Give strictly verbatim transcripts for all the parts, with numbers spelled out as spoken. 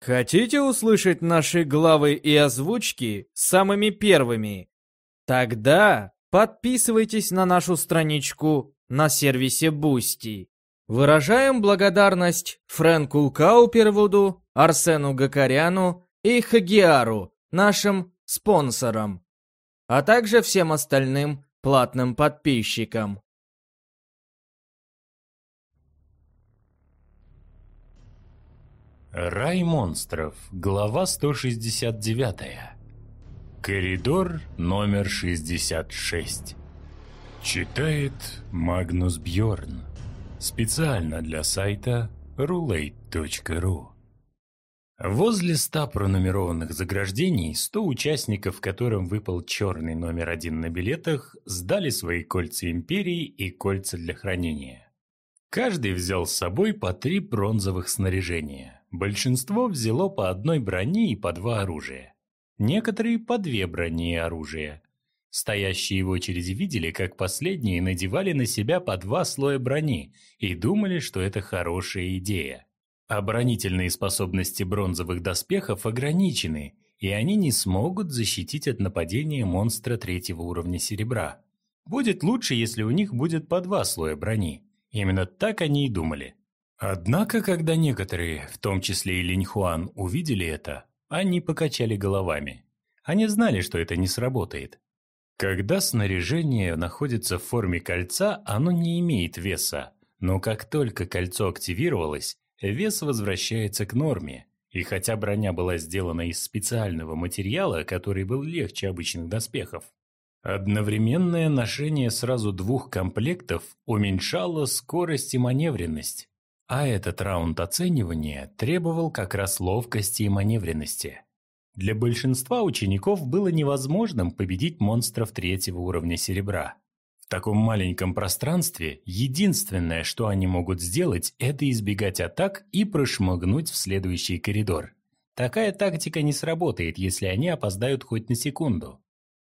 Хотите услышать наши главы и озвучки самыми первыми? Тогда подписывайтесь на нашу страничку на сервисе Boosty. Выражаем благодарность Фрэнку Каупервуду, Арсену Гакаряну и Хагиару, нашим спонсорам, а также всем остальным платным подписчикам. Рай монстров, глава сто шестьдесят девять. Коридор номер шестьдесят шесть. Читает Магнус Бьорн. Специально для сайта рулейт точка ру. Возле ста пронумерованных заграждений сто участников, которым выпал черный номер один на билетах, сдали свои кольца империи и кольца для хранения. Каждый взял с собой по три бронзовых снаряжения. Большинство взяло по одной броне и по два оружия. Некоторые по две брони и оружия. Стоящие в очереди видели, как последние надевали на себя по два слоя брони и думали, что это хорошая идея. Оборонительные способности бронзовых доспехов ограничены, и они не смогут защитить от нападения монстра третьего уровня серебра. Будет лучше, если у них будет по два слоя брони. Именно так они и думали. Однако, когда некоторые, в том числе и Линьхуан, увидели это, они покачали головами. Они знали, что это не сработает. Когда снаряжение находится в форме кольца, оно не имеет веса, но как только кольцо активировалось, вес возвращается к норме, и хотя броня была сделана из специального материала, который был легче обычных доспехов, одновременное ношение сразу двух комплектов уменьшало скорость и маневренность. А этот раунд оценивания требовал как раз ловкости и маневренности. Для большинства учеников было невозможным победить монстров третьего уровня серебра. В таком маленьком пространстве единственное, что они могут сделать, это избегать атак и прошмыгнуть в следующий коридор. Такая тактика не сработает, если они опоздают хоть на секунду.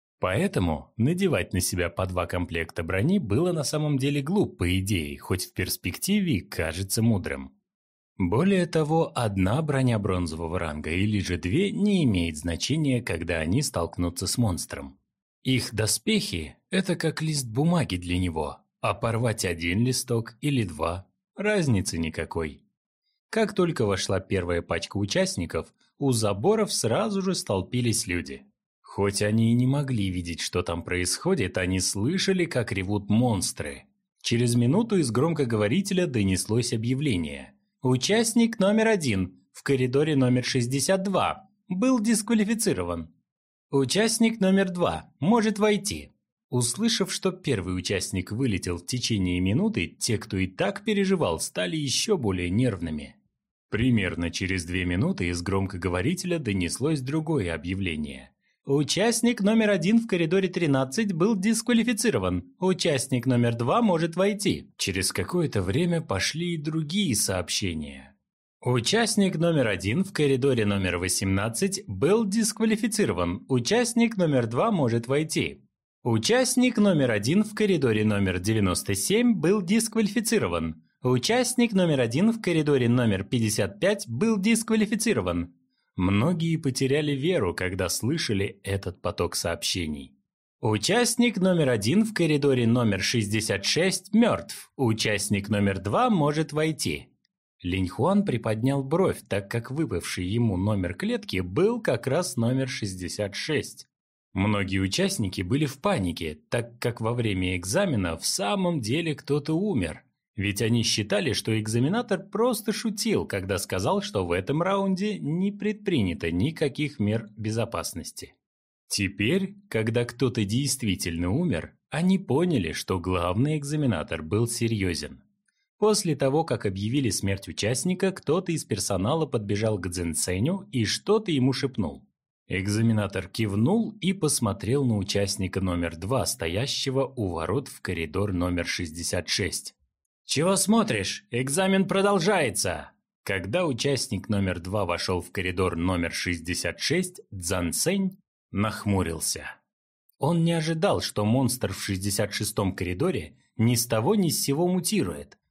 Поэтому надевать на себя по два комплекта брони было на самом деле глупо, по идее, хоть в перспективе кажется мудрым. Более того, одна броня бронзового ранга или же две не имеет значения, когда они столкнутся с монстром. Их доспехи – это как лист бумаги для него, а порвать один листок или два – разницы никакой. Как только вошла первая пачка участников, у заборов сразу же столпились люди. Хоть они и не могли видеть, что там происходит, они слышали, как ревут монстры. Через минуту из громкоговорителя донеслось объявление. Участник номер один в коридоре номер шестьдесят два был дисквалифицирован. Участник номер два может войти. Услышав, что первый участник вылетел в течение минуты, те, кто и так переживал, стали еще более нервными. Примерно через две минуты из громкоговорителя донеслось другое объявление. Участник номер один в коридоре тринадцать был дисквалифицирован. Участник номер два может войти. Через какое-то время пошли и другие сообщения. Участник номер один в коридоре номер восемнадцать был дисквалифицирован. Участник номер два может войти. Участник номер один в коридоре номер девяносто семь был дисквалифицирован. Участник номер один в коридоре номер пятьдесят пять был дисквалифицирован. Многие потеряли веру, когда слышали этот поток сообщений. Участник номер один в коридоре номер шестьдесят шесть мертв. Участник номер два может войти. Линьхуан приподнял бровь, так как выпавший ему номер клетки был как раз номер шестьдесят шесть. Многие участники были в панике, так как во время экзамена в самом деле кто-то умер. Ведь они считали, что экзаменатор просто шутил, когда сказал, что в этом раунде не предпринято никаких мер безопасности. Теперь, когда кто-то действительно умер, они поняли, что главный экзаменатор был серьезен. После того, как объявили смерть участника, кто-то из персонала подбежал к Цзэнцэню и что-то ему шепнул. Экзаменатор кивнул и посмотрел на участника номер два, стоящего у ворот в коридор номер шестьдесят шесть. «Чего смотришь? Экзамен продолжается!» Когда участник номер два вошел в коридор номер шестьдесят шесть, Цзэнцэнь нахмурился. Он не ожидал, что монстр в шестьдесят шестом коридоре ни с того ни с сего мутирует.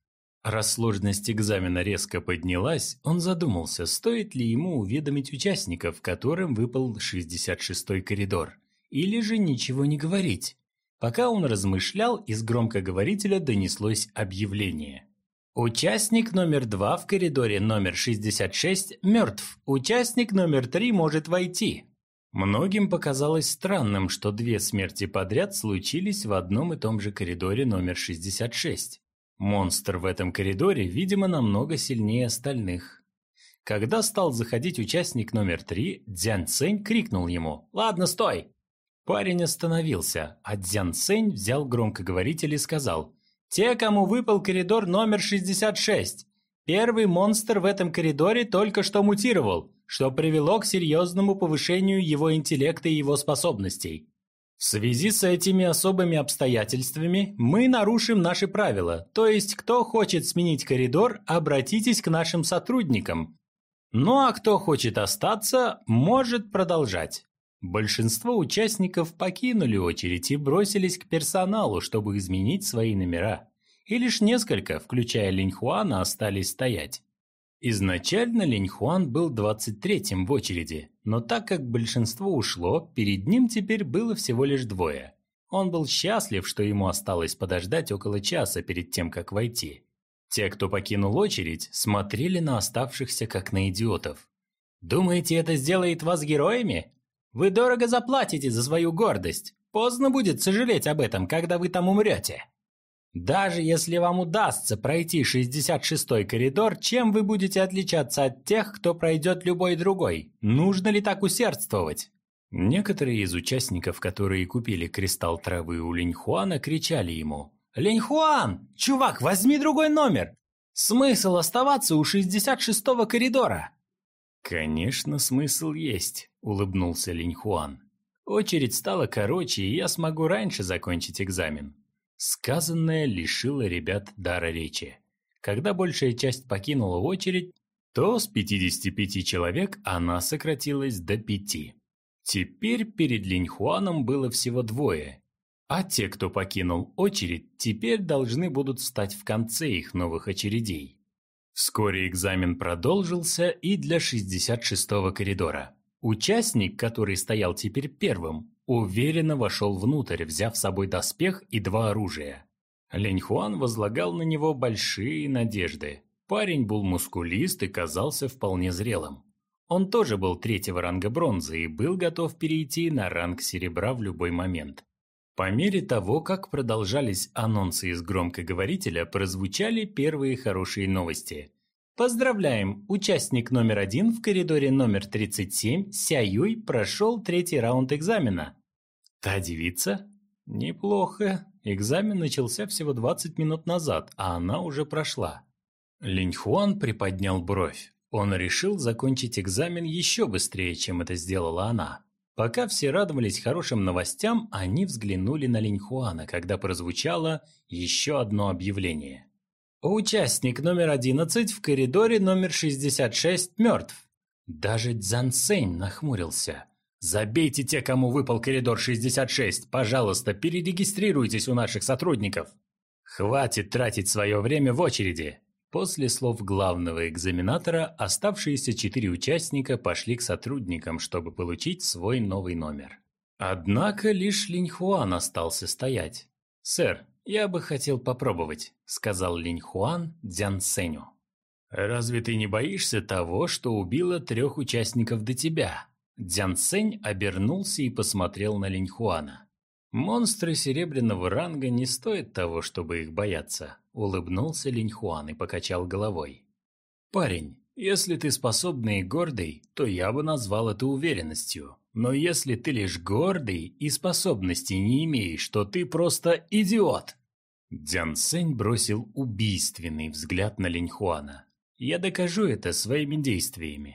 Раз сложность экзамена резко поднялась, он задумался, стоит ли ему уведомить участников, которым выпал шестьдесят шестой коридор, или же ничего не говорить. Пока он размышлял, из громкоговорителя донеслось объявление. Участник номер два в коридоре номер шестьдесят шесть мертв. Участник номер три может войти. Многим показалось странным, что две смерти подряд случились в одном и том же коридоре номер шестьдесят шесть. Монстр в этом коридоре, видимо, намного сильнее остальных. Когда стал заходить участник номер три, Дзян Цэнь крикнул ему: «Ладно, стой!» Парень остановился, а Дзян Цэнь взял громкоговоритель и сказал: «Те, кому выпал коридор номер шестьдесят шесть. Первый монстр в этом коридоре только что мутировал, что привело к серьезному повышению его интеллекта и его способностей. В связи с этими особыми обстоятельствами мы нарушим наши правила, то есть кто хочет сменить коридор, обратитесь к нашим сотрудникам. Ну а кто хочет остаться, может продолжать». Большинство участников покинули очередь и бросились к персоналу, чтобы изменить свои номера. И лишь несколько, включая Линьхуана, остались стоять. Изначально Линьхуан был двадцать третьим в очереди, но так как большинство ушло, перед ним теперь было всего лишь двое. Он был счастлив, что ему осталось подождать около часа перед тем, как войти. Те, кто покинул очередь, смотрели на оставшихся как на идиотов. «Думаете, это сделает вас героями? Вы дорого заплатите за свою гордость. Поздно будет сожалеть об этом, когда вы там умрете. Даже если вам удастся пройти шестьдесят шестой коридор, чем вы будете отличаться от тех, кто пройдет любой другой? Нужно ли так усердствовать?» Некоторые из участников, которые купили кристалл травы у Линьхуана, кричали ему: «Линьхуан, чувак, возьми другой номер! Смысл оставаться у шестьдесят шестого коридора?» «Конечно, смысл есть», – улыбнулся Линьхуан. «Очередь стала короче, и я смогу раньше закончить экзамен». Сказанное лишило ребят дара речи. Когда большая часть покинула очередь, то с пятидесяти пяти человек она сократилась до пяти. Теперь перед Линьхуаном было всего двое, а те, кто покинул очередь, теперь должны будут встать в конце их новых очередей. Вскоре экзамен продолжился и для шестьдесят шестого коридора. Участник, который стоял теперь первым, уверенно вошел внутрь, взяв с собой доспех и два оружия. Линьхуан возлагал на него большие надежды. Парень был мускулист и казался вполне зрелым. Он тоже был третьего ранга бронзы и был готов перейти на ранг серебра в любой момент. По мере того, как продолжались анонсы из громкоговорителя, прозвучали первые хорошие новости. Поздравляем! Участник номер один в коридоре номер тридцать семь, Ся Юй, прошел третий раунд экзамена. Та девица? Неплохо. Экзамен начался всего двадцать минут назад, а она уже прошла. Линьхуан приподнял бровь. Он решил закончить экзамен еще быстрее, чем это сделала она. Пока все радовались хорошим новостям, они взглянули на Линьхуана, когда прозвучало еще одно объявление. Участник номер одиннадцать в коридоре номер шестьдесят шесть мертв. Даже Дзян Цэнь нахмурился. «Забейте те, кому выпал коридор шестьдесят шесть. Пожалуйста, перерегистрируйтесь у наших сотрудников. Хватит тратить свое время в очереди». После слов главного экзаменатора оставшиеся четыре участника пошли к сотрудникам, чтобы получить свой новый номер. Однако лишь Линьхуан остался стоять. «Сэр, я бы хотел попробовать», – сказал Линьхуан Дзян Цэню. «Разве ты не боишься того, что убило трех участников до тебя?» Дзян Цэнь обернулся и посмотрел на Линьхуана. «Монстры серебряного ранга не стоят того, чтобы их бояться», – улыбнулся Линьхуан и покачал головой. «Парень, если ты способный и гордый, то я бы назвал это уверенностью. Но если ты лишь гордый и способностей не имеешь, то ты просто идиот!» Дзян Цэнь бросил убийственный взгляд на Линьхуана. «Я докажу это своими действиями».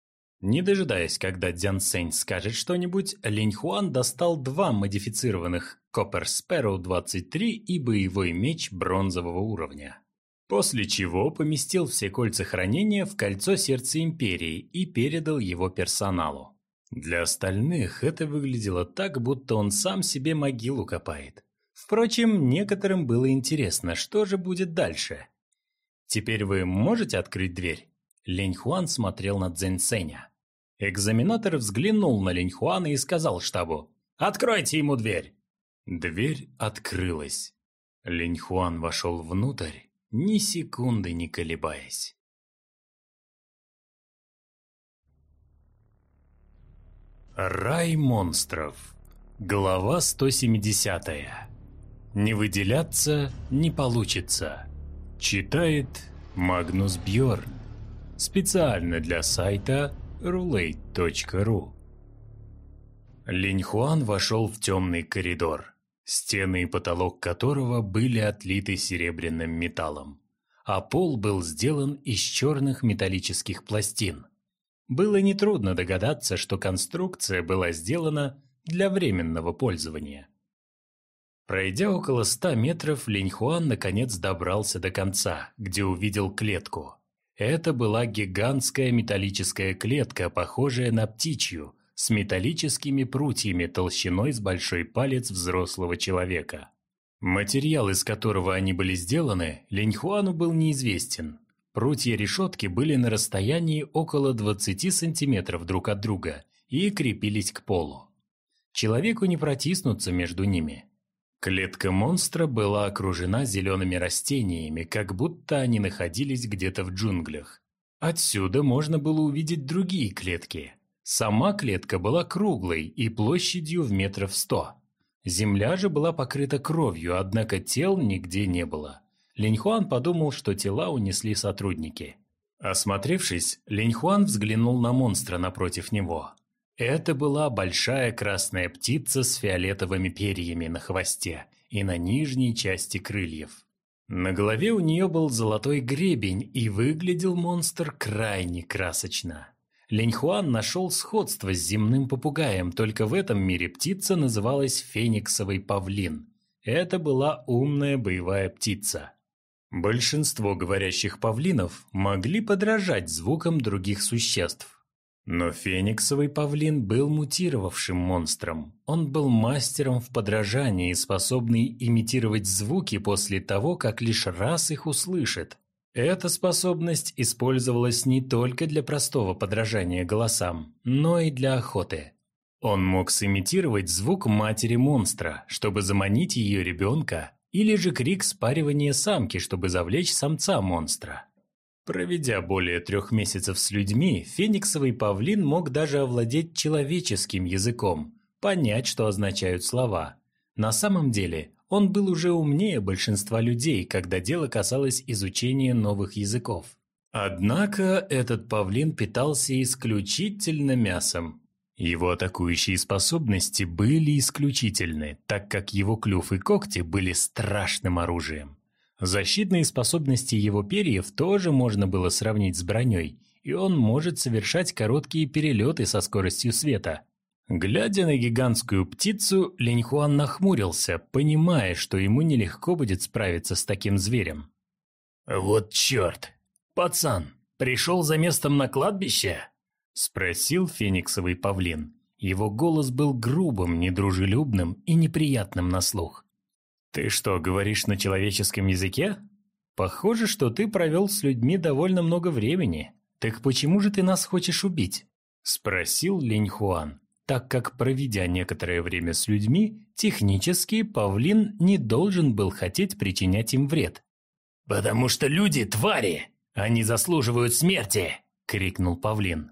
Не дожидаясь, когда Дзян Цэнь скажет что-нибудь, Линьхуан достал два модифицированных Copper Sparrow двадцать три и боевой меч бронзового уровня. После чего поместил все кольца хранения в кольцо сердца Империи и передал его персоналу. Для остальных это выглядело так, будто он сам себе могилу копает. Впрочем, некоторым было интересно, что же будет дальше. Теперь вы можете открыть дверь?» Линь-Хуан смотрел на Цзэнь-Сэня. Экзаменатор взглянул на Линь-Хуана и сказал штабу: «Откройте ему дверь!» Дверь открылась. Линь-Хуан вошел внутрь, ни секунды не колебаясь. Рай монстров. Глава сто семидесятая. Не выделяться не получится. Читает Магнус Бьорн. Специально для сайта рулейт точка ру. Линь-Хуан вошел в темный коридор, стены и потолок которого были отлиты серебряным металлом, а пол был сделан из черных металлических пластин. Было нетрудно догадаться, что конструкция была сделана для временного пользования. Пройдя около ста метров, Линь-Хуан наконец добрался до конца, где увидел клетку. Это была гигантская металлическая клетка, похожая на птичью, с металлическими прутьями толщиной с большой палец взрослого человека. Материал, из которого они были сделаны, Линь-Хуану был неизвестен. Прутья решетки были на расстоянии около двадцати сантиметров друг от друга и крепились к полу. Человеку не протиснуться между ними. Клетка монстра была окружена зелеными растениями, как будто они находились где-то в джунглях. Отсюда можно было увидеть другие клетки. Сама клетка была круглой и площадью в метров сто. Земля же была покрыта кровью, однако тел нигде не было. Линь-Хуан подумал, что тела унесли сотрудники. Осмотревшись, Линь-Хуан взглянул на монстра напротив него. Это была большая красная птица с фиолетовыми перьями на хвосте и на нижней части крыльев. На голове у нее был золотой гребень, и выглядел монстр крайне красочно. Линь-Хуан нашел сходство с земным попугаем, только в этом мире птица называлась фениксовый павлин. Это была умная боевая птица. Большинство говорящих павлинов могли подражать звукам других существ. Но фениксовый павлин был мутировавшим монстром. Он был мастером в подражании, способный имитировать звуки после того, как лишь раз их услышит. Эта способность использовалась не только для простого подражания голосам, но и для охоты. Он мог сымитировать звук матери монстра, чтобы заманить ее ребенка, или же крик спаривания самки, чтобы завлечь самца монстра. Проведя более трех месяцев с людьми, фениксовый павлин мог даже овладеть человеческим языком, понять, что означают слова. На самом деле, он был уже умнее большинства людей, когда дело касалось изучения новых языков. Однако этот павлин питался исключительно мясом. Его атакующие способности были исключительны, так как его клюв и когти были страшным оружием. Защитные способности его перьев тоже можно было сравнить с броней, и он может совершать короткие перелеты со скоростью света. Глядя на гигантскую птицу, Линь-Хуан нахмурился, понимая, что ему нелегко будет справиться с таким зверем. «Вот черт! Пацан, пришел за местом на кладбище?» – спросил фениксовый павлин. Его голос был грубым, недружелюбным и неприятным на слух. «Ты что, говоришь на человеческом языке? Похоже, что ты провел с людьми довольно много времени. Так почему же ты нас хочешь убить?» – спросил Линь-Хуан, так как, проведя некоторое время с людьми, технически павлин не должен был хотеть причинять им вред. «Потому что люди – твари! Они заслуживают смерти!» – крикнул павлин.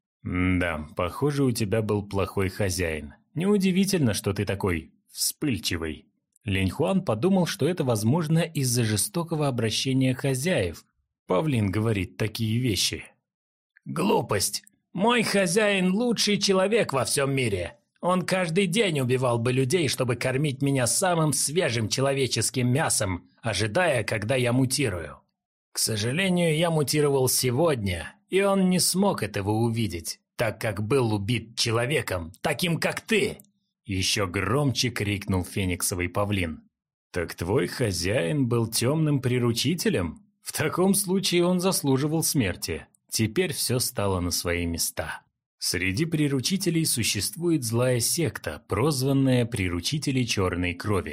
«Да, похоже, у тебя был плохой хозяин. Неудивительно, что ты такой вспыльчивый». Линь-Хуан подумал, что это возможно из-за жестокого обращения хозяев. Павлин говорит такие вещи. «Глупость! Мой хозяин лучший человек во всем мире. Он каждый день убивал бы людей, чтобы кормить меня самым свежим человеческим мясом, ожидая, когда я мутирую. К сожалению, я мутировал сегодня, и он не смог этого увидеть, так как был убит человеком, таким как ты!» Еще громче крикнул фениксовый павлин. «Так твой хозяин был темным приручителем? В таком случае он заслуживал смерти». Теперь все стало на свои места. Среди приручителей существует злая секта, прозванная «Приручители черной крови».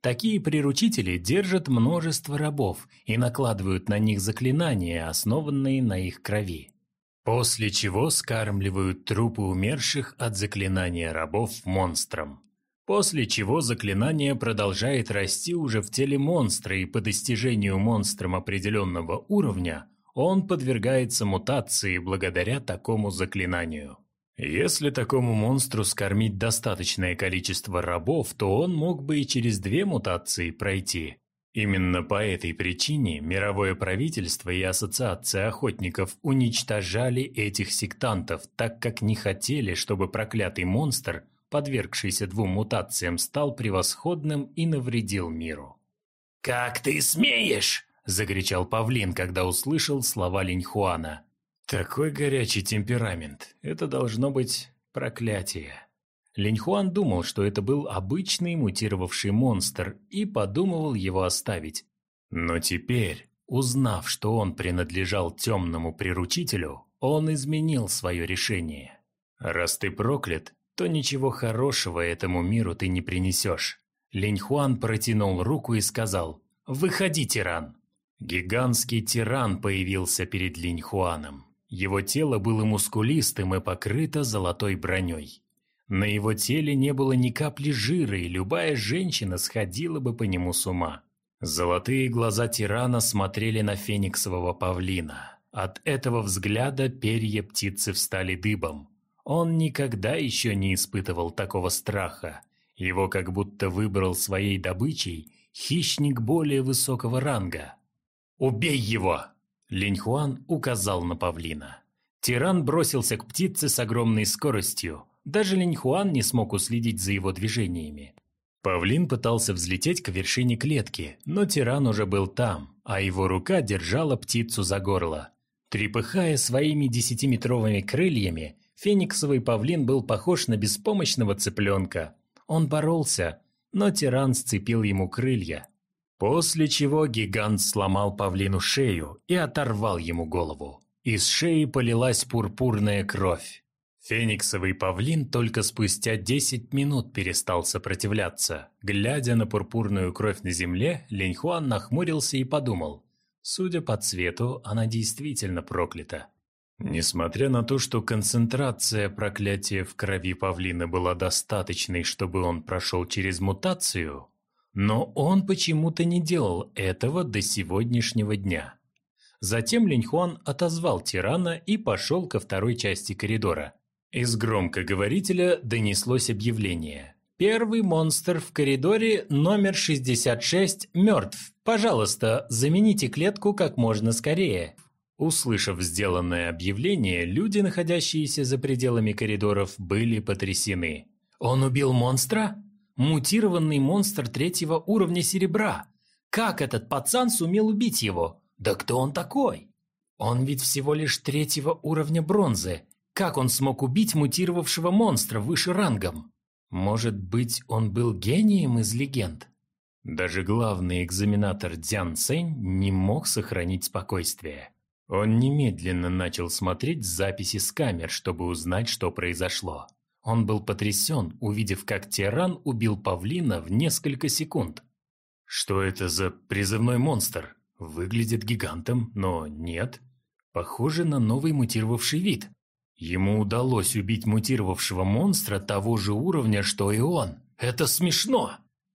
Такие приручители держат множество рабов и накладывают на них заклинания, основанные на их крови. После чего скармливают трупы умерших от заклинания рабов монстрам. После чего заклинание продолжает расти уже в теле монстра, и по достижению монстром определенного уровня он подвергается мутации благодаря такому заклинанию. Если такому монстру скормить достаточное количество рабов, то он мог бы и через две мутации пройти. Именно по этой причине мировое правительство и ассоциация охотников уничтожали этих сектантов, так как не хотели, чтобы проклятый монстр, подвергшийся двум мутациям, стал превосходным и навредил миру. «Как ты смеешь!» – закричал павлин, когда услышал слова Линьхуана. «Такой горячий темперамент. Это должно быть проклятие». Линьхуан думал, что это был обычный мутировавший монстр, и подумывал его оставить. Но теперь, узнав, что он принадлежал темному приручителю, он изменил свое решение. «Раз ты проклят, то ничего хорошего этому миру ты не принесешь». Линьхуан протянул руку и сказал: «Выходи, тиран!» Гигантский тиран появился перед Линьхуаном. Его тело было мускулистым и покрыто золотой броней. На его теле не было ни капли жира, и любая женщина сходила бы по нему с ума. Золотые глаза тирана смотрели на фениксового павлина. От этого взгляда перья птицы встали дыбом. Он никогда еще не испытывал такого страха. Его как будто выбрал своей добычей хищник более высокого ранга. «Убей его!» Линьхуан указал на павлина. Тиран бросился к птице с огромной скоростью. Даже Линьхуан не смог уследить за его движениями. Павлин пытался взлететь к вершине клетки, но тиран уже был там, а его рука держала птицу за горло. Трепыхая своими десятиметровыми крыльями, фениксовый павлин был похож на беспомощного цыпленка. Он боролся, но тиран сцепил ему крылья. После чего гигант сломал павлину шею и оторвал ему голову. Из шеи полилась пурпурная кровь. Фениксовый павлин только спустя десять минут перестал сопротивляться. Глядя на пурпурную кровь на земле, Линьхуан нахмурился и подумал: судя по цвету, она действительно проклята. Несмотря на то, что концентрация проклятия в крови павлина была достаточной, чтобы он прошел через мутацию, но он почему-то не делал этого до сегодняшнего дня. Затем Линьхуан отозвал тирана и пошел ко второй части коридора. Из громкоговорителя донеслось объявление. «Первый монстр в коридоре номер шестьдесят шесть мертв. Пожалуйста, замените клетку как можно скорее». Услышав сделанное объявление, люди, находящиеся за пределами коридоров, были потрясены. «Он убил монстра? Мутированный монстр третьего уровня серебра. Как этот пацан сумел убить его? Да кто он такой? Он ведь всего лишь третьего уровня бронзы. Как он смог убить мутировавшего монстра выше рангом? Может быть, он был гением из легенд?» Даже главный экзаменатор Дзян Цэнь не мог сохранить спокойствие. Он немедленно начал смотреть записи с камер, чтобы узнать, что произошло. Он был потрясен, увидев, как тиран убил павлина в несколько секунд. Что это за призывной монстр? Выглядит гигантом, но нет. Похоже на новый мутировавший вид. Ему удалось убить мутировавшего монстра того же уровня, что и он. Это смешно!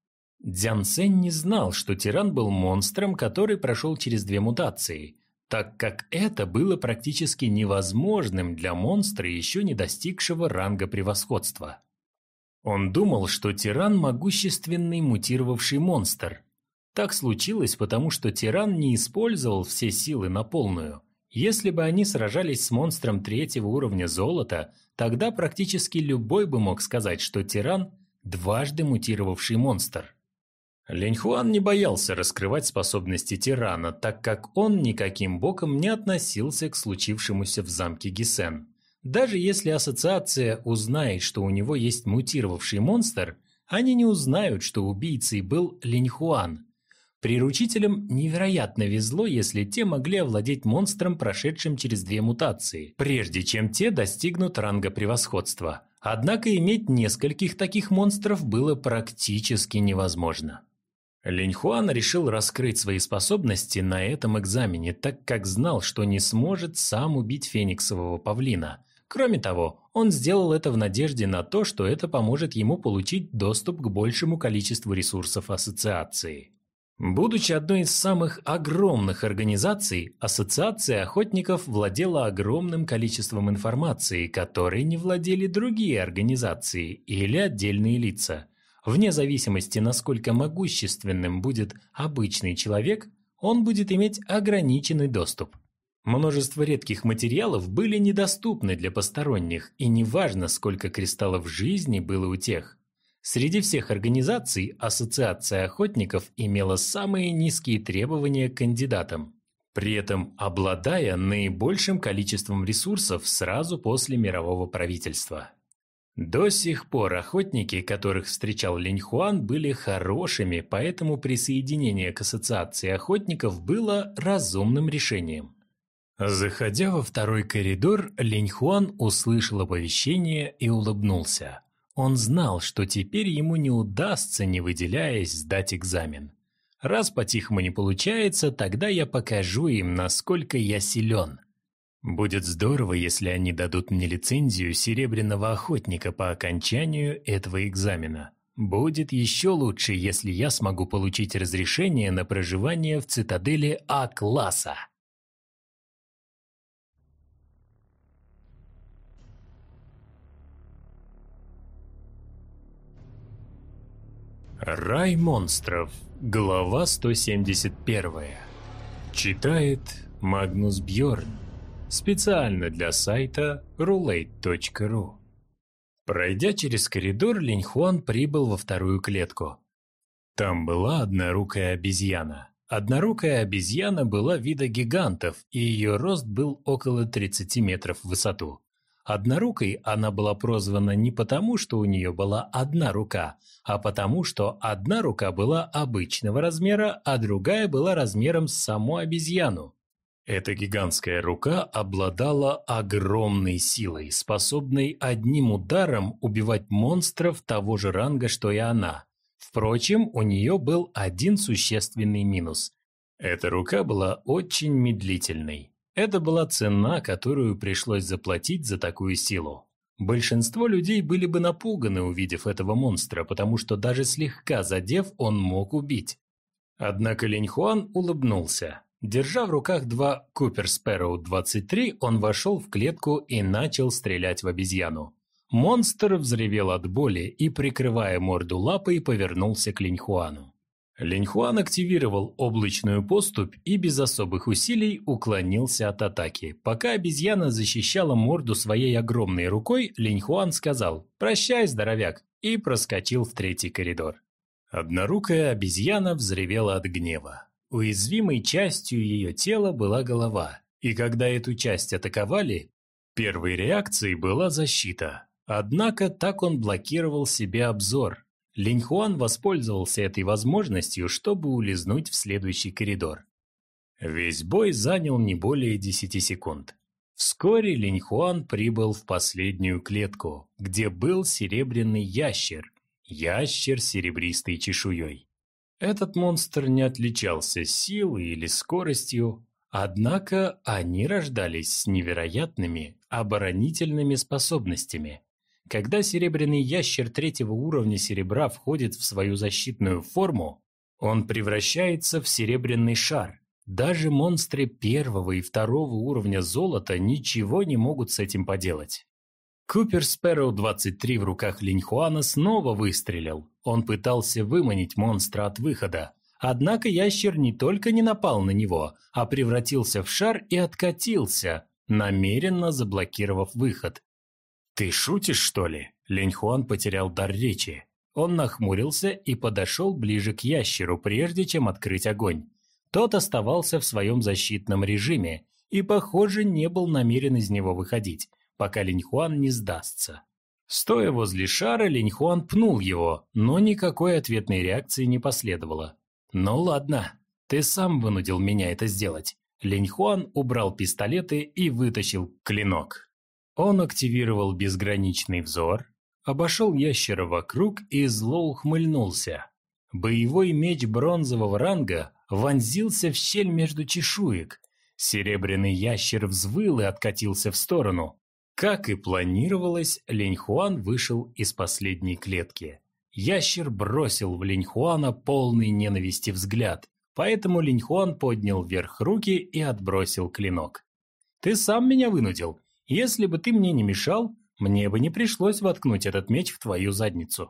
Дзян Цэнь не знал, что тиран был монстром, который прошел через две мутации, так как это было практически невозможным для монстра, еще не достигшего ранга превосходства. Он думал, что тиран – могущественный мутировавший монстр. Так случилось, потому что тиран не использовал все силы на полную. Если бы они сражались с монстром третьего уровня золота, тогда практически любой бы мог сказать, что тиран – дважды мутировавший монстр. Линьхуан не боялся раскрывать способности тирана, так как он никаким боком не относился к случившемуся в замке Гисен. Даже если ассоциация узнает, что у него есть мутировавший монстр, они не узнают, что убийцей был Линьхуан. Приручителям невероятно везло, если те могли овладеть монстром, прошедшим через две мутации, прежде чем те достигнут ранга превосходства. Однако иметь нескольких таких монстров было практически невозможно. Линь Хуан решил раскрыть свои способности на этом экзамене, так как знал, что не сможет сам убить фениксового павлина. Кроме того, он сделал это в надежде на то, что это поможет ему получить доступ к большему количеству ресурсов ассоциации. Будучи одной из самых огромных организаций, Ассоциация охотников владела огромным количеством информации, которой не владели другие организации или отдельные лица. Вне зависимости, насколько могущественным будет обычный человек, он будет иметь ограниченный доступ. Множество редких материалов были недоступны для посторонних, и неважно, сколько кристаллов жизни было у тех. Среди всех организаций Ассоциация охотников имела самые низкие требования к кандидатам, при этом обладая наибольшим количеством ресурсов сразу после мирового правительства. До сих пор охотники, которых встречал Линь Хуан, были хорошими, поэтому присоединение к Ассоциации охотников было разумным решением. Заходя во второй коридор, Линь Хуан услышал оповещение и улыбнулся. Он знал, что теперь ему не удастся, не выделяясь, сдать экзамен. Раз по-тихому не получается, тогда я покажу им, насколько я силен. Будет здорово, если они дадут мне лицензию серебряного охотника по окончанию этого экзамена. Будет еще лучше, если я смогу получить разрешение на проживание в цитадели А-класса. Рай монстров. Глава сто семьдесят один. Читает Магнус Бьорн. Специально для сайта рулейт точка ру. Пройдя через коридор, Линь Хуан прибыл во вторую клетку. Там была однорукая обезьяна. Однорукая обезьяна была вида гигантов, и ее рост был около тридцати метров в высоту. Однорукой она была прозвана не потому, что у нее была одна рука, а потому, что одна рука была обычного размера, а другая была размером с саму обезьяну. Эта гигантская рука обладала огромной силой, способной одним ударом убивать монстров того же ранга, что и она. Впрочем, у нее был один существенный минус. Эта рука была очень медлительной. Это была цена, которую пришлось заплатить за такую силу. Большинство людей были бы напуганы, увидев этого монстра, потому что даже слегка задев, он мог убить. Однако Линь Хуан улыбнулся. Держа в руках два Купер Спэроу двадцать три, он вошел в клетку и начал стрелять в обезьяну. Монстр взревел от боли и, прикрывая морду лапой, повернулся к Линь Хуану. Линь Хуан активировал облачную поступь и без особых усилий уклонился от атаки. Пока обезьяна защищала морду своей огромной рукой, Линь Хуан сказал «Прощай, здоровяк!» и проскочил в третий коридор. Однорукая обезьяна взревела от гнева. Уязвимой частью ее тела была голова, и когда эту часть атаковали, первой реакцией была защита. Однако так он блокировал себе обзор. Линь Хуан воспользовался этой возможностью, чтобы улизнуть в следующий коридор. Весь бой занял не более десяти секунд. Вскоре Линь Хуан прибыл в последнюю клетку, где был серебряный ящер, ящер с серебристой чешуей. Этот монстр не отличался силой или скоростью, однако они рождались с невероятными оборонительными способностями. Когда серебряный ящер третьего уровня серебра входит в свою защитную форму, он превращается в серебряный шар. Даже монстры первого и второго уровня золота ничего не могут с этим поделать. Купер Спэроу двадцать три в руках Линь Хуана снова выстрелил. Он пытался выманить монстра от выхода. Однако ящер не только не напал на него, а превратился в шар и откатился, намеренно заблокировав выход. «Ты шутишь, что ли?» Линь Хуан потерял дар речи. Он нахмурился и подошел ближе к ящеру, прежде чем открыть огонь. Тот оставался в своем защитном режиме и, похоже, не был намерен из него выходить, пока Линь Хуан не сдастся. Стоя возле шара, Линь Хуан пнул его, но никакой ответной реакции не последовало. «Ну ладно, ты сам вынудил меня это сделать». Линь Хуан убрал пистолеты и вытащил клинок. Он активировал безграничный взор, обошел ящера вокруг и зло ухмыльнулся. Боевой меч бронзового ранга вонзился в щель между чешуек. Серебряный ящер взвыл и откатился в сторону. Как и планировалось, Линьхуан вышел из последней клетки. Ящер бросил в Линьхуана полный ненависти взгляд, поэтому Линьхуан поднял вверх руки и отбросил клинок. «Ты сам меня вынудил. Если бы ты мне не мешал, мне бы не пришлось воткнуть этот меч в твою задницу».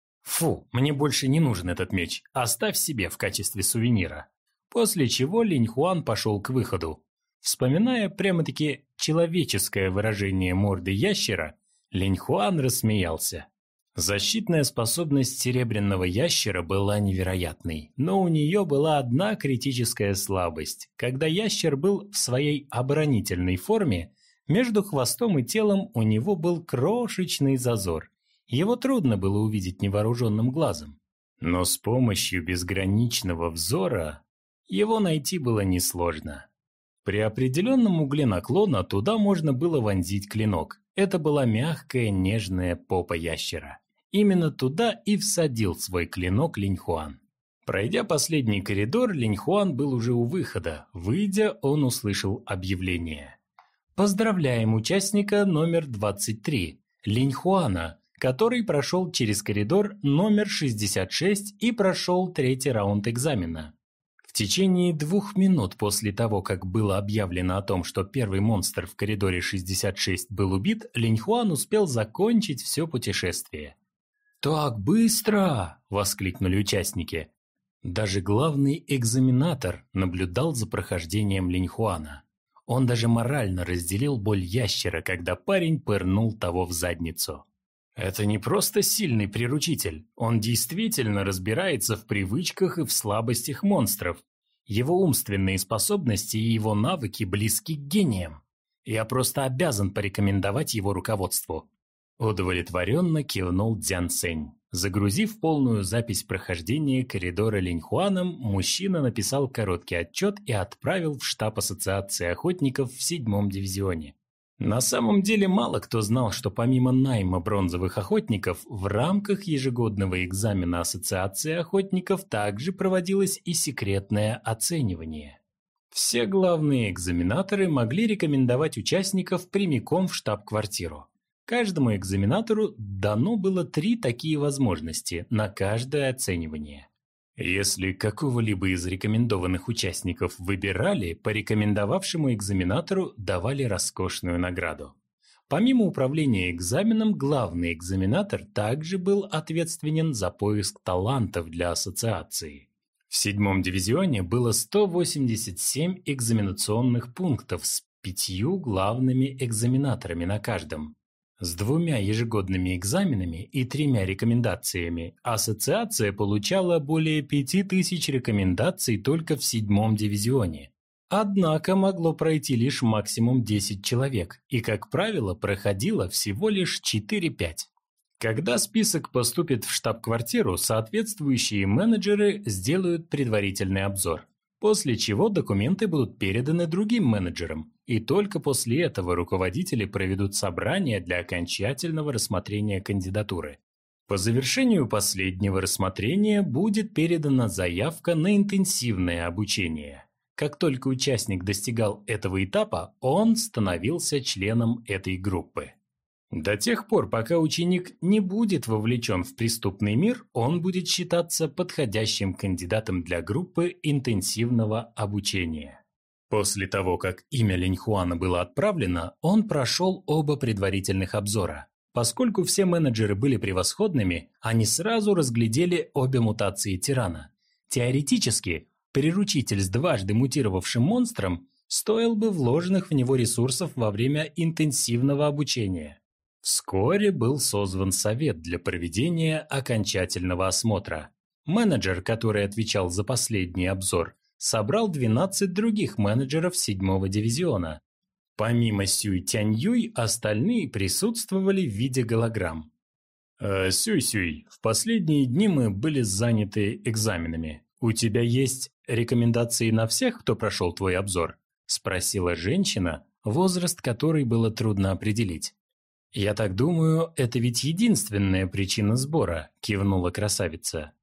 «Фу, мне больше не нужен этот меч, оставь себе в качестве сувенира». После чего Линьхуан пошел к выходу. Вспоминая прямо-таки человеческое выражение морды ящера, Линьхуан рассмеялся. Защитная способность серебряного ящера была невероятной, но у нее была одна критическая слабость. Когда ящер был в своей оборонительной форме, между хвостом и телом у него был крошечный зазор. Его трудно было увидеть невооруженным глазом. Но с помощью безграничного взора его найти было несложно. При определенном угле наклона туда можно было вонзить клинок. Это была мягкая, нежная попа ящера. Именно туда и всадил свой клинок Линьхуан. Пройдя последний коридор, Линьхуан был уже у выхода. Выйдя, он услышал объявление. «Поздравляем участника номер двадцать три, Линьхуана, который прошел через коридор номер шестьдесят шесть и прошел третий раунд экзамена». В течение двух минут после того, как было объявлено о том, что первый монстр в коридоре шестьдесят шесть был убит, Линьхуан успел закончить все путешествие. «Так быстро!» – воскликнули участники. Даже главный экзаменатор наблюдал за прохождением Линьхуана. Он даже морально разделил боль ящера, когда парень пырнул того в задницу. Это не просто сильный приручитель, он действительно разбирается в привычках и в слабостях монстров. Его умственные способности и его навыки близки к гениям. Я просто обязан порекомендовать его руководству. Удовлетворенно кивнул Дзян Сэнь. Загрузив полную запись прохождения коридора Линьхуаном, мужчина написал короткий отчет и отправил в штаб Ассоциации охотников в седьмом дивизионе. На самом деле мало кто знал, что помимо найма бронзовых охотников, в рамках ежегодного экзамена Ассоциации охотников также проводилось и секретное оценивание. Все главные экзаменаторы могли рекомендовать участников прямиком в штаб-квартиру. Каждому экзаменатору дано было три такие возможности на каждое оценивание. Если какого-либо из рекомендованных участников выбирали, порекомендовавшему экзаменатору давали роскошную награду. Помимо управления экзаменом, главный экзаменатор также был ответственен за поиск талантов для ассоциации. В седьмом дивизионе было сто восемьдесят семь экзаменационных пунктов с пятью главными экзаменаторами на каждом. С двумя ежегодными экзаменами и тремя рекомендациями ассоциация получала более пяти тысяч рекомендаций только в седьмом дивизионе. Однако могло пройти лишь максимум десять человек, и, как правило, проходило всего лишь четыре-пять. Когда список поступит в штаб-квартиру, соответствующие менеджеры сделают предварительный обзор, после чего документы будут переданы другим менеджерам, и только после этого руководители проведут собрание для окончательного рассмотрения кандидатуры. По завершению последнего рассмотрения будет передана заявка на интенсивное обучение. Как только участник достигал этого этапа, он становился членом этой группы. До тех пор, пока ученик не будет вовлечен в преступный мир, он будет считаться подходящим кандидатом для группы интенсивного обучения. После того, как имя Линьхуана было отправлено, он прошел оба предварительных обзора. Поскольку все менеджеры были превосходными, они сразу разглядели обе мутации тирана. Теоретически, приручитель с дважды мутировавшим монстром стоил бы вложенных в него ресурсов во время интенсивного обучения. Вскоре был созван совет для проведения окончательного осмотра. Менеджер, который отвечал за последний обзор, собрал двенадцать других менеджеров седьмого дивизиона. Помимо Сюй Тяньюй, остальные присутствовали в виде голограмм. «Э, Сюй-Сюй, в последние дни мы были заняты экзаменами. У тебя есть рекомендации на всех, кто прошел твой обзор?» – спросила женщина, возраст которой было трудно определить. «Я так думаю, это ведь единственная причина сбора», – кивнула красавица.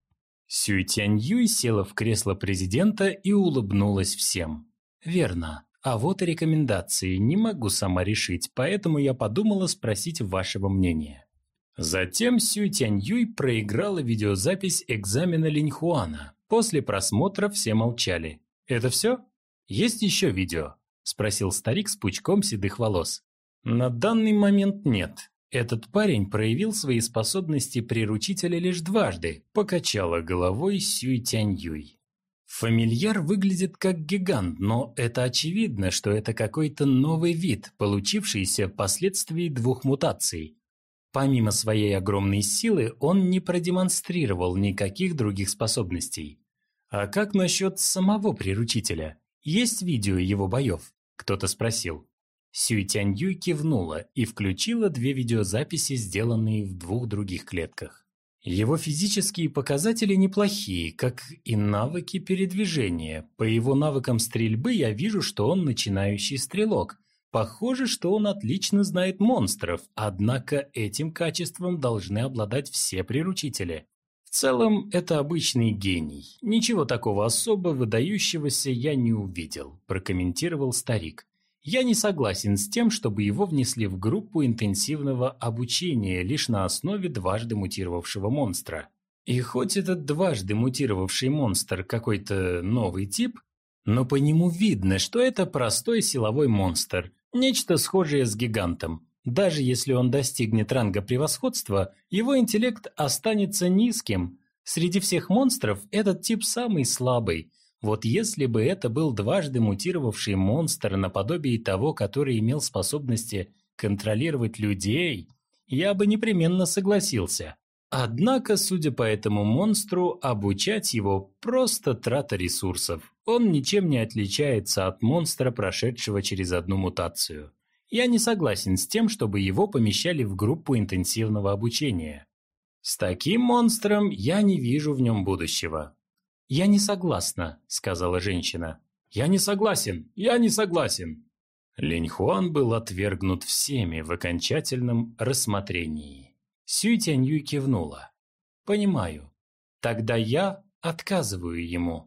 Сюй Тянь-Юй села в кресло президента и улыбнулась всем. «Верно. А вот и рекомендации. Не могу сама решить, поэтому я подумала спросить вашего мнения». Затем Сюй Тянь-Юй проиграла видеозапись экзамена Линьхуана. После просмотра все молчали. «Это все? Есть еще видео?» – спросил старик с пучком седых волос. «На данный момент нет. Этот парень проявил свои способности приручителя лишь дважды», – покачала головой Сюй Тянь-Юй. Фамильяр выглядит как гигант, но это очевидно, что это какой-то новый вид, получившийся впоследствии двух мутаций. Помимо своей огромной силы, он не продемонстрировал никаких других способностей. А как насчет самого приручителя? Есть видео его боев? Кто-то спросил. Сюй Тянь-Юй кивнула и включила две видеозаписи, сделанные в двух других клетках. Его физические показатели неплохие, как и навыки передвижения. По его навыкам стрельбы я вижу, что он начинающий стрелок. Похоже, что он отлично знает монстров, однако этим качеством должны обладать все приручители. В целом, это обычный гений. Ничего такого особо выдающегося я не увидел, прокомментировал старик. Я не согласен с тем, чтобы его внесли в группу интенсивного обучения лишь на основе дважды мутировавшего монстра. И хоть этот дважды мутировавший монстр какой-то новый тип, но по нему видно, что это простой силовой монстр, нечто схожее с гигантом. Даже если он достигнет ранга превосходства, его интеллект останется низким. Среди всех монстров этот тип самый слабый. Вот если бы это был дважды мутировавший монстр наподобие того, который имел способности контролировать людей, я бы непременно согласился. Однако, судя по этому монстру, обучать его просто трата ресурсов. Он ничем не отличается от монстра, прошедшего через одну мутацию. Я не согласен с тем, чтобы его помещали в группу интенсивного обучения. С таким монстром я не вижу в нем будущего. «Я не согласна», — сказала женщина. «Я не согласен! Я не согласен!» Линьхуан был отвергнут всеми в окончательном рассмотрении. Сюй Тянь-Юй кивнула. «Понимаю. Тогда я отказываю ему».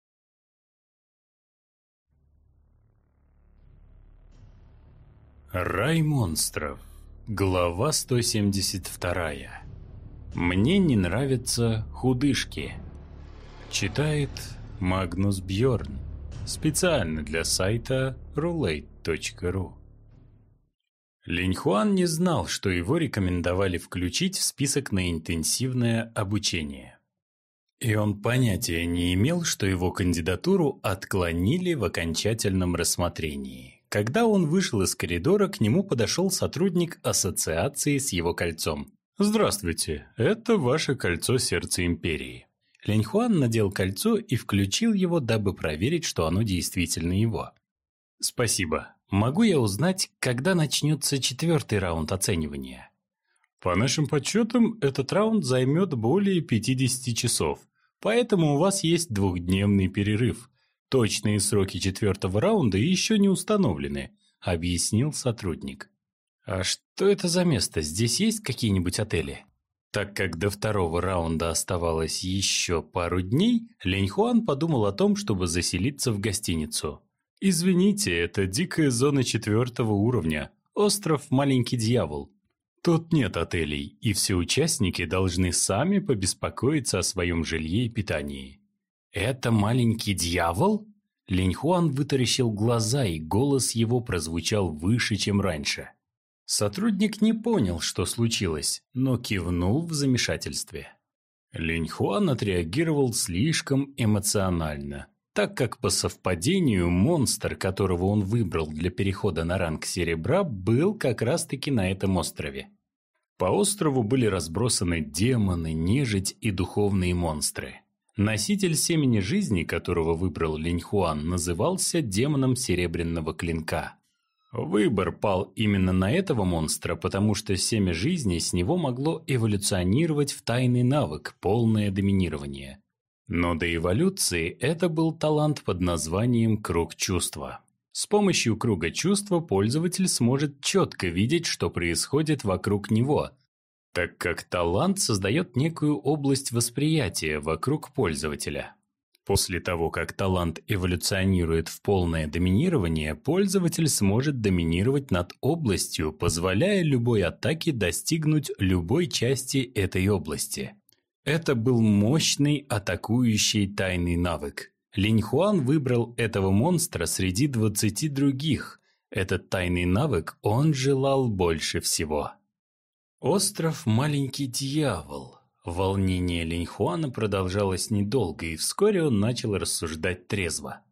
Рай монстров. Глава сто семьдесят два. Мне не нравятся худышки. Читает Магнус Бьорн. Специально для сайта рулейт точка ру. Линьхуан не знал, что его рекомендовали включить в список на интенсивное обучение. И он понятия не имел, что его кандидатуру отклонили в окончательном рассмотрении. Когда он вышел из коридора, к нему подошел сотрудник ассоциации с его кольцом. «Здравствуйте, это ваше кольцо сердца империи». Линьхуан надел кольцо и включил его, дабы проверить, что оно действительно его. «Спасибо. Могу я узнать, когда начнется четвертый раунд оценивания?» «По нашим подсчетам, этот раунд займет более пятидесяти часов, поэтому у вас есть двухдневный перерыв. Точные сроки четвертого раунда еще не установлены», — объяснил сотрудник. «А что это за место? Здесь есть какие-нибудь отели?» Так как до второго раунда оставалось еще пару дней, Линьхуан подумал о том, чтобы заселиться в гостиницу. «Извините, это дикая зона четвертого уровня, остров Маленький Дьявол. Тут нет отелей, и все участники должны сами побеспокоиться о своем жилье и питании». «Это Маленький Дьявол?» Линьхуан вытаращил глаза, и голос его прозвучал выше, чем раньше. Сотрудник не понял, что случилось, но кивнул в замешательстве. Линьхуан отреагировал слишком эмоционально, так как по совпадению монстр, которого он выбрал для перехода на ранг серебра, был как раз-таки на этом острове. По острову были разбросаны демоны, нежить и духовные монстры. Носитель семени жизни, которого выбрал Линьхуан, назывался демоном серебряного клинка. Выбор пал именно на этого монстра, потому что семя жизни с него могло эволюционировать в тайный навык – полное доминирование. Но до эволюции это был талант под названием «Круг чувства». С помощью круга чувства пользователь сможет четко видеть, что происходит вокруг него, так как талант создает некую область восприятия вокруг пользователя. После того, как талант эволюционирует в полное доминирование, пользователь сможет доминировать над областью, позволяя любой атаке достигнуть любой части этой области. Это был мощный атакующий тайный навык. Линь Хуан выбрал этого монстра среди двадцати других. Этот тайный навык он желал больше всего. Остров Маленький Дьявол. Волнение Линь Хуана продолжалось недолго, и вскоре он начал рассуждать трезво.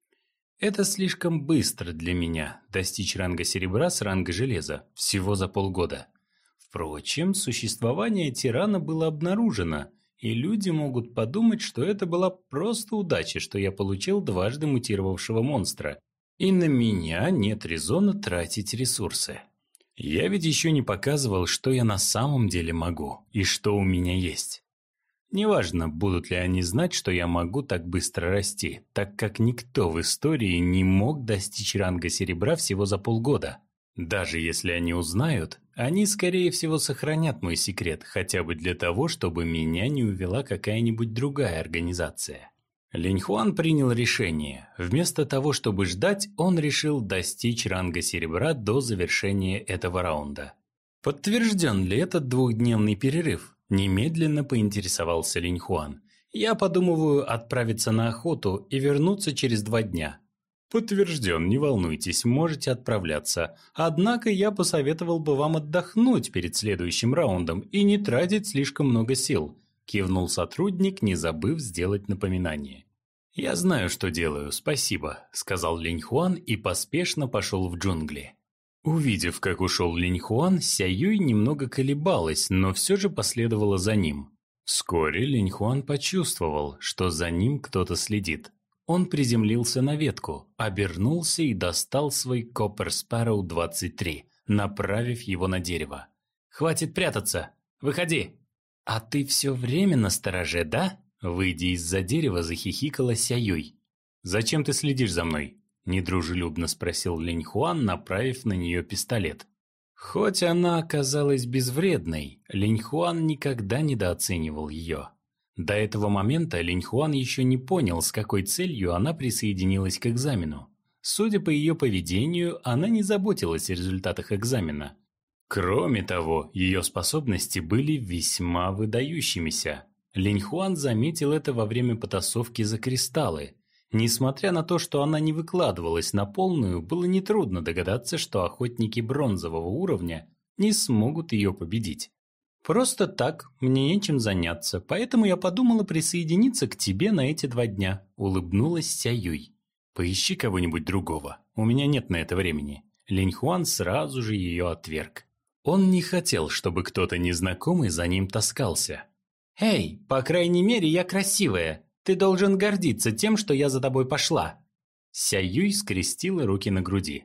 Это слишком быстро для меня, достичь ранга серебра с ранга железа, всего за полгода. Впрочем, существование тирана было обнаружено, и люди могут подумать, что это была просто удача, что я получил дважды мутировавшего монстра, и на меня нет резона тратить ресурсы. Я ведь еще не показывал, что я на самом деле могу и что у меня есть. Неважно, будут ли они знать, что я могу так быстро расти, так как никто в истории не мог достичь ранга серебра всего за полгода. Даже если они узнают, они, скорее всего, сохранят мой секрет, хотя бы для того, чтобы меня не увела какая-нибудь другая организация. Линь Хуан принял решение. Вместо того, чтобы ждать, он решил достичь ранга серебра до завершения этого раунда. Подтвержден ли этот двухдневный перерыв? Немедленно поинтересовался Линь Хуан. Я подумываю отправиться на охоту и вернуться через два дня. Подтвержден, не волнуйтесь, можете отправляться. Однако я посоветовал бы вам отдохнуть перед следующим раундом и не тратить слишком много сил. Кивнул сотрудник, не забыв сделать напоминание. «Я знаю, что делаю, спасибо», — сказал Линь Хуан и поспешно пошел в джунгли. Увидев, как ушел Линь Хуан, Ся Юй немного колебалась, но все же последовала за ним. Вскоре Линь Хуан почувствовал, что за ним кто-то следит. Он приземлился на ветку, обернулся и достал свой Copper Sparrow двадцать три, направив его на дерево. «Хватит прятаться! Выходи!» «А ты все время настороже, да?» Выйдя из-за дерева, захихикала Ся Юй. «Зачем ты следишь за мной?» Недружелюбно спросил Линь Хуан, направив на нее пистолет. Хоть она оказалась безвредной, Линь Хуан никогда недооценивал ее. До этого момента Линь Хуан еще не понял, с какой целью она присоединилась к экзамену. Судя по ее поведению, она не заботилась о результатах экзамена. Кроме того, ее способности были весьма выдающимися. Линь Хуан заметил это во время потасовки за кристаллы. Несмотря на то, что она не выкладывалась на полную, было нетрудно догадаться, что охотники бронзового уровня не смогут ее победить. «Просто так, мне нечем заняться, поэтому я подумала присоединиться к тебе на эти два дня», — улыбнулась Ся Юй. «Поищи кого-нибудь другого, у меня нет на это времени». Линь Хуан сразу же ее отверг. Он не хотел, чтобы кто-то незнакомый за ним таскался. «Эй, по крайней мере, я красивая. Ты должен гордиться тем, что я за тобой пошла». Ся Юй скрестила руки на груди.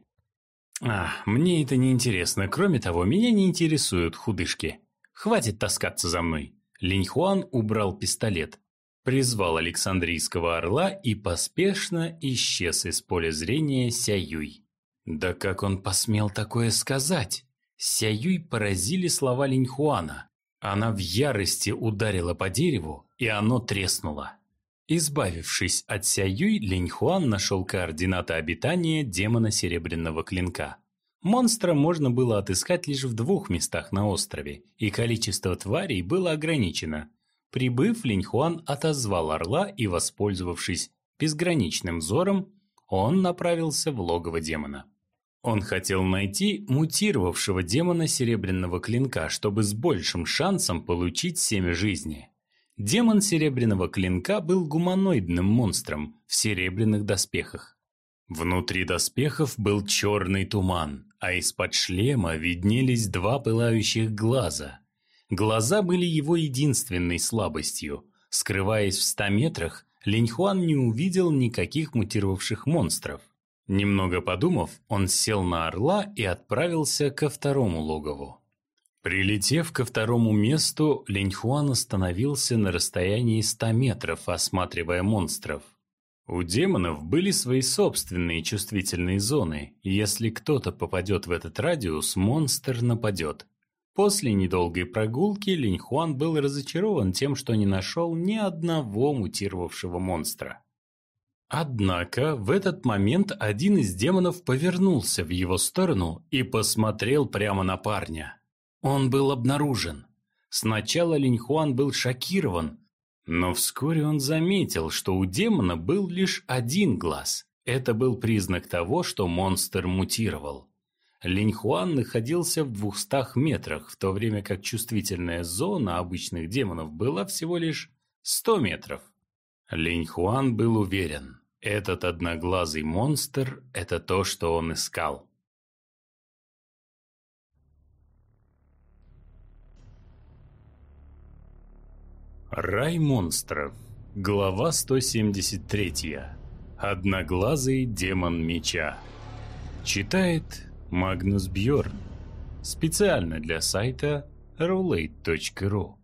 «А, мне это не интересно. Кроме того, меня не интересуют худышки. Хватит таскаться за мной». Линь Хуан убрал пистолет, призвал Александрийского орла и поспешно исчез из поля зрения Ся Юй. Да как он посмел такое сказать? Ся Юй поразили слова Линь Хуана. Она в ярости ударила по дереву, и оно треснуло. Избавившись от Ся Юй, Линь Хуан нашел координаты обитания демона Серебряного Клинка. Монстра можно было отыскать лишь в двух местах на острове, и количество тварей было ограничено. Прибыв, Линь Хуан отозвал орла и, воспользовавшись безграничным взором, он направился в логово демона. Он хотел найти мутировавшего демона Серебряного Клинка, чтобы с большим шансом получить семя жизни. Демон Серебряного Клинка был гуманоидным монстром в серебряных доспехах. Внутри доспехов был черный туман, а из-под шлема виднелись два пылающих глаза. Глаза были его единственной слабостью. Скрываясь в ста метрах, Линь Хуан не увидел никаких мутировавших монстров. Немного подумав, он сел на орла и отправился ко второму логову. Прилетев ко второму месту, Линь Хуан остановился на расстоянии ста метров, осматривая монстров. У демонов были свои собственные чувствительные зоны, и если кто-то попадет в этот радиус, монстр нападет. После недолгой прогулки Линь Хуан был разочарован тем, что не нашел ни одного мутировавшего монстра. Однако в этот момент один из демонов повернулся в его сторону и посмотрел прямо на парня. Он был обнаружен. Сначала Линь Хуан был шокирован, но вскоре он заметил, что у демона был лишь один глаз. Это был признак того, что монстр мутировал. Линь Хуан находился в двухстах метрах, в то время как чувствительная зона обычных демонов была всего лишь сто метров. Линь Хуан был уверен, этот одноглазый монстр – это то, что он искал. Рай монстров. Глава сто семьдесят три. Одноглазый демон меча. Читает Магнус Бьорн. Специально для сайта рулейт точка ру.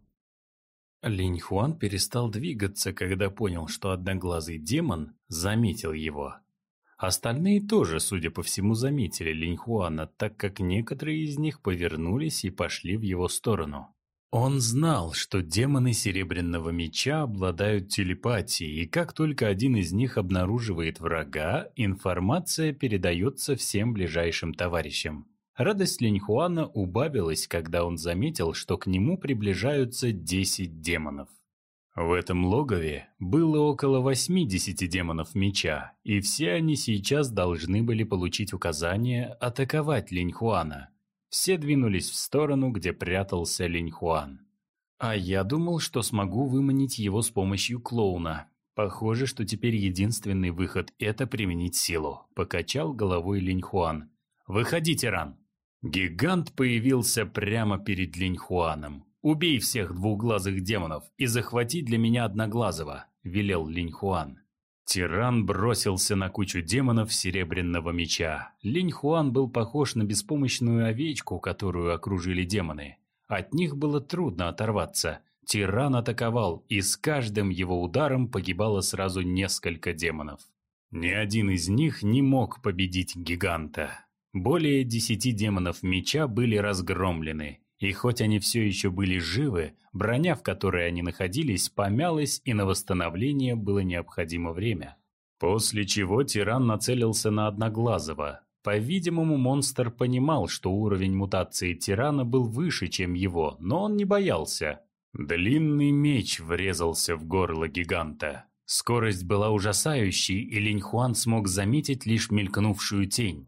Линь Хуан перестал двигаться, когда понял, что одноглазый демон заметил его. Остальные тоже, судя по всему, заметили Линь Хуана, так как некоторые из них повернулись и пошли в его сторону. Он знал, что демоны Серебряного Меча обладают телепатией, и как только один из них обнаруживает врага, информация передается всем ближайшим товарищам. Радость Линь Хуана убавилась, когда он заметил, что к нему приближаются десять демонов. В этом логове было около восьмидесяти демонов меча, и все они сейчас должны были получить указание атаковать Линь Хуана. Все двинулись в сторону, где прятался Линь Хуан. А я думал, что смогу выманить его с помощью клоуна. Похоже, что теперь единственный выход – это применить силу. Покачал головой Линь Хуан. «Выходи, тиран!» Гигант появился прямо перед Линь Хуаном. «Убей всех двухглазых демонов и захвати для меня одноглазого», – велел Линь Хуан. Тиран бросился на кучу демонов Серебряного Меча. Линь Хуан был похож на беспомощную овечку, которую окружили демоны. От них было трудно оторваться. Тиран атаковал, и с каждым его ударом погибало сразу несколько демонов. Ни один из них не мог победить гиганта. Более десяти демонов меча были разгромлены, и хоть они все еще были живы, броня, в которой они находились, помялась, и на восстановление было необходимо время. После чего тиран нацелился на Одноглазого. По-видимому, монстр понимал, что уровень мутации тирана был выше, чем его, но он не боялся. Длинный меч врезался в горло гиганта. Скорость была ужасающей, и Линь Хуан смог заметить лишь мелькнувшую тень.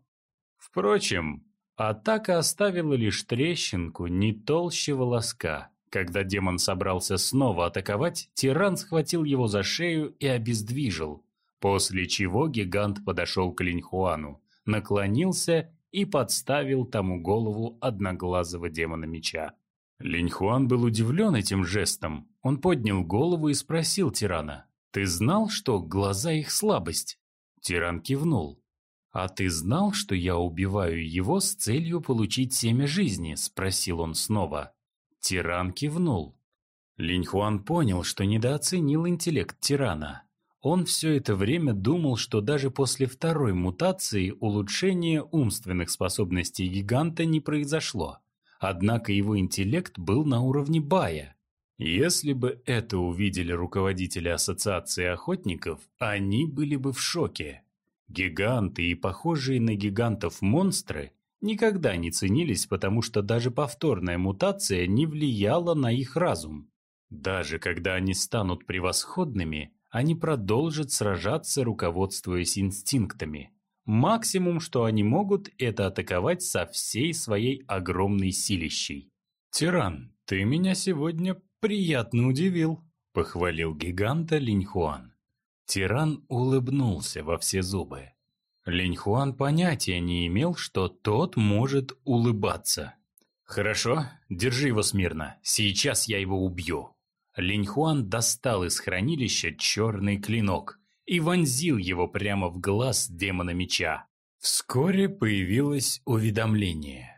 Впрочем, атака оставила лишь трещинку не толще волоска. Когда демон собрался снова атаковать, тиран схватил его за шею и обездвижил, после чего гигант подошел к Линь Хуану, наклонился и подставил тому голову одноглазого демона меча. Линь Хуан был удивлен этим жестом. Он поднял голову и спросил тирана: «Ты знал, что глаза их слабость?» Тиран кивнул. «А ты знал, что я убиваю его с целью получить семя жизни?» – спросил он снова. Тиран кивнул. Линь Хуан понял, что недооценил интеллект тирана. Он все это время думал, что даже после второй мутации улучшение умственных способностей гиганта не произошло. Однако его интеллект был на уровне Бая. Если бы это увидели руководители Ассоциации охотников, они были бы в шоке. Гиганты и похожие на гигантов монстры никогда не ценились, потому что даже повторная мутация не влияла на их разум. Даже когда они станут превосходными, они продолжат сражаться, руководствуясь инстинктами. Максимум, что они могут, это атаковать со всей своей огромной силищей. «Тиран, ты меня сегодня приятно удивил», – похвалил гиганта Линь Хуан. Тиран улыбнулся во все зубы. Линь Хуан понятия не имел, что тот может улыбаться. «Хорошо, держи его смирно, сейчас я его убью». Линь Хуан достал из хранилища черный клинок и вонзил его прямо в глаз демона меча. Вскоре появилось уведомление.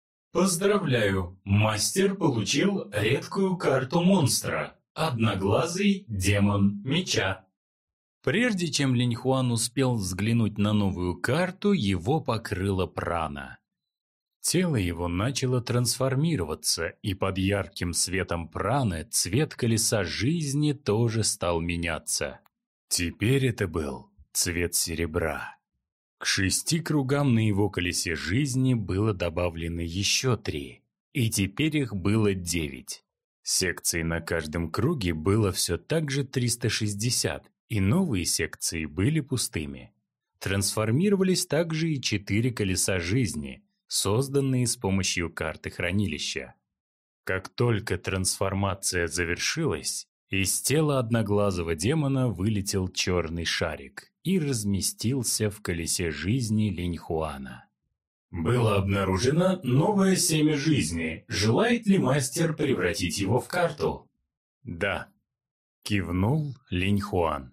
«Поздравляю, мастер получил редкую карту монстра. Одноглазый демон меча». Прежде чем Линь Хуан успел взглянуть на новую карту, его покрыла прана. Тело его начало трансформироваться, и под ярким светом праны цвет колеса жизни тоже стал меняться. Теперь это был цвет серебра. К шести кругам на его колесе жизни было добавлено еще три, и теперь их было девять. Секций на каждом круге было все так же триста шестьдесят, и новые секции были пустыми. Трансформировались также и четыре колеса жизни, созданные с помощью карты хранилища. Как только трансформация завершилась, из тела одноглазого демона вылетел черный шарик и разместился в колесе жизни Линьхуана. Было обнаружено новое семя жизни. Желает ли мастер превратить его в карту? Да. Кивнул Линьхуан.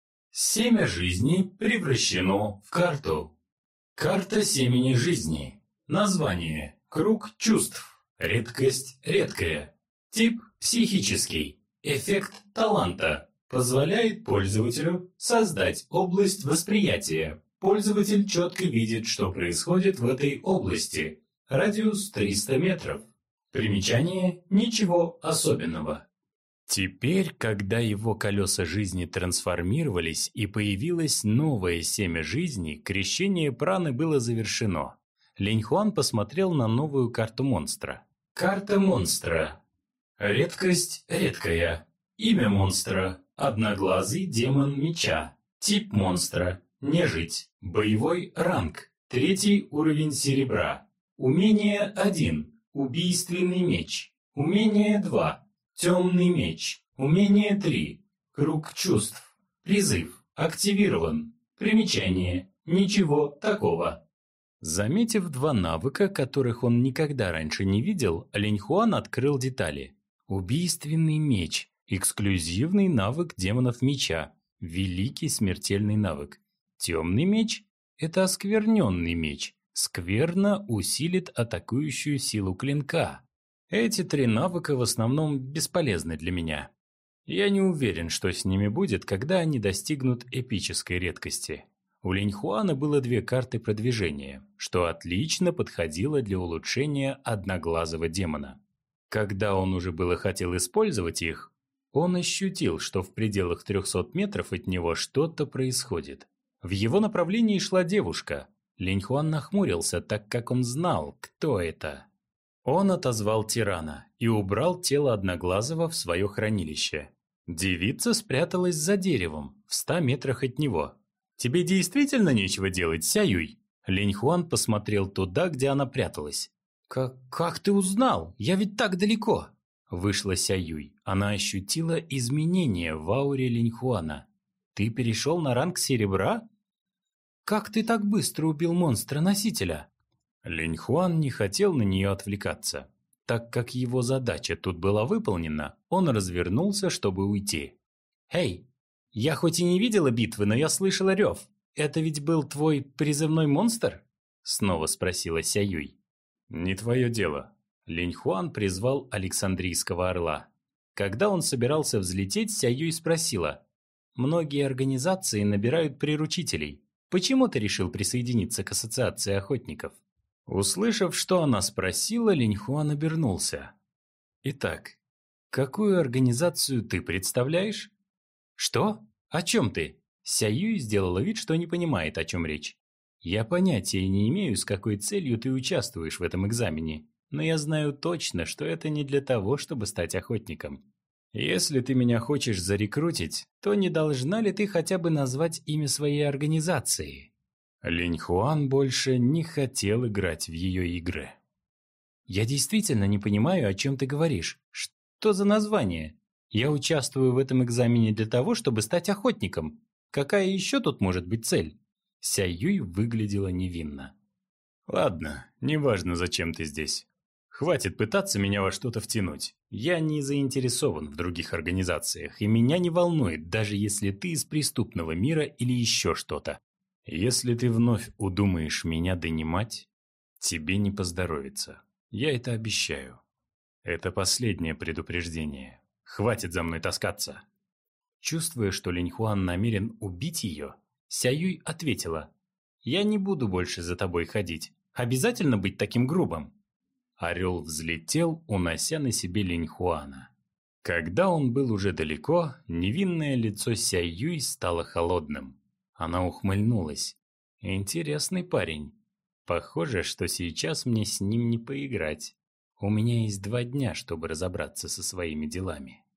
Семя жизни превращено в карту. Карта семени жизни. Название – Круг чувств. Редкость – редкая. Тип – психический. Эффект таланта. Позволяет пользователю создать область восприятия. Пользователь четко видит, что происходит в этой области. Радиус триста метров. Примечание – ничего особенного. Теперь, когда его колеса жизни трансформировались и появилось новое семя жизни, крещение праны было завершено. Линьхуан посмотрел на новую карту монстра. Карта монстра. Редкость редкая. Имя монстра – одноглазый демон меча. Тип монстра – нежить. Боевой ранг. Третий уровень серебра. Умение один. Убийственный меч. Умение два. Темный меч. Умение три. Круг чувств. Призыв. Активирован. Примечание. Ничего такого. Заметив два навыка, которых он никогда раньше не видел, Линьхуан открыл детали. Убийственный меч. Эксклюзивный навык демонов меча. Великий смертельный навык. Темный меч – это оскверненный меч. Скверно усилит атакующую силу клинка. Эти три навыка в основном бесполезны для меня. Я не уверен, что с ними будет, когда они достигнут эпической редкости. У Линьхуана было две карты продвижения, что отлично подходило для улучшения одноглазого демона. Когда он уже было хотел использовать их, он ощутил, что в пределах трехсот метров от него что-то происходит. В его направлении шла девушка. Линьхуан нахмурился, так как он знал, кто это. Он отозвал тирана и убрал тело одноглазого в свое хранилище. Девица спряталась за деревом, в ста метрах от него. «Тебе действительно нечего делать, Сяюй?» Линьхуан посмотрел туда, где она пряталась. «Как, как ты узнал? Я ведь так далеко!» Вышла Сяюй. Она ощутила изменения в ауре Линьхуана. «Ты перешел на ранг серебра? Как ты так быстро убил монстра-носителя?» Линьхуан не хотел на нее отвлекаться. Так как его задача тут была выполнена, он развернулся, чтобы уйти. «Эй, я хоть и не видела битвы, но я слышала рев. Это ведь был твой призывной монстр?» Снова спросила Сяюй. «Не твое дело». Линьхуан призвал Александрийского орла. Когда он собирался взлететь, Сяюй спросила. «Многие организации набирают приручителей. Почему ты решил присоединиться к ассоциации охотников?» Услышав, что она спросила, Линьхуан обернулся. «Итак, какую организацию ты представляешь?» «Что? О чем ты?» Сяюй сделала вид, что не понимает, о чем речь. «Я понятия не имею, с какой целью ты участвуешь в этом экзамене, но я знаю точно, что это не для того, чтобы стать охотником. Если ты меня хочешь зарекрутить, то не должна ли ты хотя бы назвать имя своей организации?» Линьхуан больше не хотел играть в ее игры. «Я действительно не понимаю, о чем ты говоришь. Что за название? Я участвую в этом экзамене для того, чтобы стать охотником. Какая еще тут может быть цель?» Сяюй выглядела невинно. «Ладно, неважно, зачем ты здесь. Хватит пытаться меня во что-то втянуть. Я не заинтересован в других организациях, и меня не волнует, даже если ты из преступного мира или еще что-то. Если ты вновь удумаешь меня донимать, тебе не поздоровится. Я это обещаю. Это последнее предупреждение. Хватит за мной таскаться». Чувствуя, что Линьхуан намерен убить ее, Сяюй ответила. «Я не буду больше за тобой ходить. Обязательно быть таким грубым?» Орел взлетел, унося на себе Линьхуана. Когда он был уже далеко, невинное лицо Сяй Юй стало холодным. Она ухмыльнулась. «Интересный парень. Похоже, что сейчас мне с ним не поиграть. У меня есть два дня, чтобы разобраться со своими делами».